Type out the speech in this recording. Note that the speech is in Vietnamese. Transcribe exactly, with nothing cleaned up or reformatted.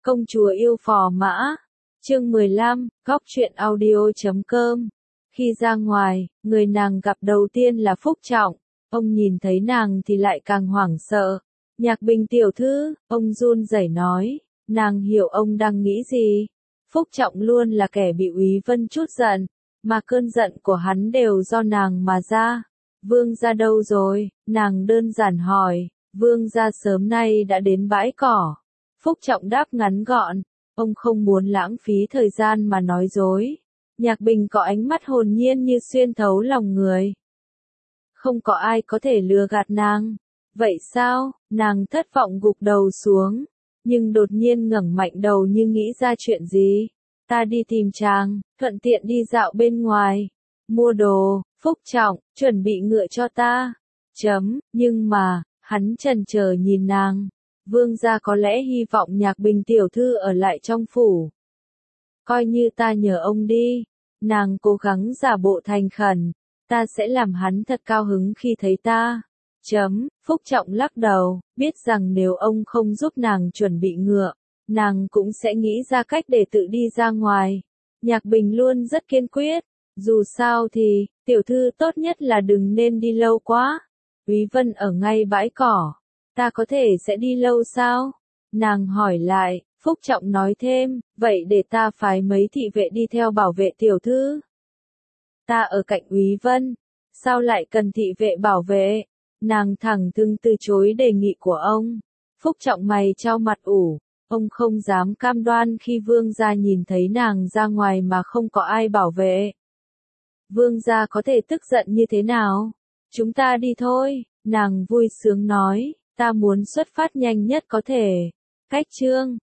Công chúa yêu phò mã. Chương mười lăm, góc truyện audio chấm com. Khi ra ngoài, người nàng gặp đầu tiên là Phúc Trọng. Ông nhìn thấy nàng thì lại càng hoảng sợ. Nhạc Bình tiểu thư, ông run rẩy nói, nàng hiểu ông đang nghĩ gì. Phúc Trọng luôn là kẻ bị Úy Vân trút giận, mà cơn giận của hắn đều do nàng mà ra. Vương gia đâu rồi? Nàng đơn giản hỏi. Vương gia sớm nay đã đến bãi cỏ. Phúc Trọng đáp ngắn gọn, ông không muốn lãng phí thời gian mà nói dối. Nhạc Bình có ánh mắt hồn nhiên như xuyên thấu lòng người. Không có ai có thể lừa gạt nàng. Vậy sao? Nàng thất vọng gục đầu xuống, nhưng đột nhiên ngẩng mạnh đầu như nghĩ ra chuyện gì. Ta đi tìm chàng, thuận tiện đi dạo bên ngoài. Mua đồ. Phúc Trọng, chuẩn bị ngựa cho ta. Chấm, nhưng mà, hắn chần chờ nhìn nàng. Vương gia có lẽ hy vọng Nhạc Bình tiểu thư ở lại trong phủ. Coi như ta nhờ ông đi. Nàng cố gắng giả bộ thành khẩn. Ta sẽ làm hắn thật cao hứng khi thấy ta. Chấm, Phúc Trọng lắc đầu, biết rằng nếu ông không giúp nàng chuẩn bị ngựa, nàng cũng sẽ nghĩ ra cách để tự đi ra ngoài. Nhạc Bình luôn rất kiên quyết. Dù sao thì, tiểu thư tốt nhất là đừng nên đi lâu quá. Úy Vân ở ngay bãi cỏ. Ta có thể sẽ đi lâu sao? Nàng hỏi lại. Phúc Trọng nói thêm, vậy để ta phái mấy thị vệ đi theo bảo vệ tiểu thư. Ta ở cạnh Úy Vân. Sao lại cần thị vệ bảo vệ? Nàng thẳng thừng từ chối đề nghị của ông. Phúc Trọng mày chau mặt ủ. Ông không dám cam đoan khi vương gia nhìn thấy nàng ra ngoài mà không có ai bảo vệ. Vương gia có thể tức giận như thế nào? Chúng ta đi thôi, nàng vui sướng nói, ta muốn xuất phát nhanh nhất có thể. Cách chương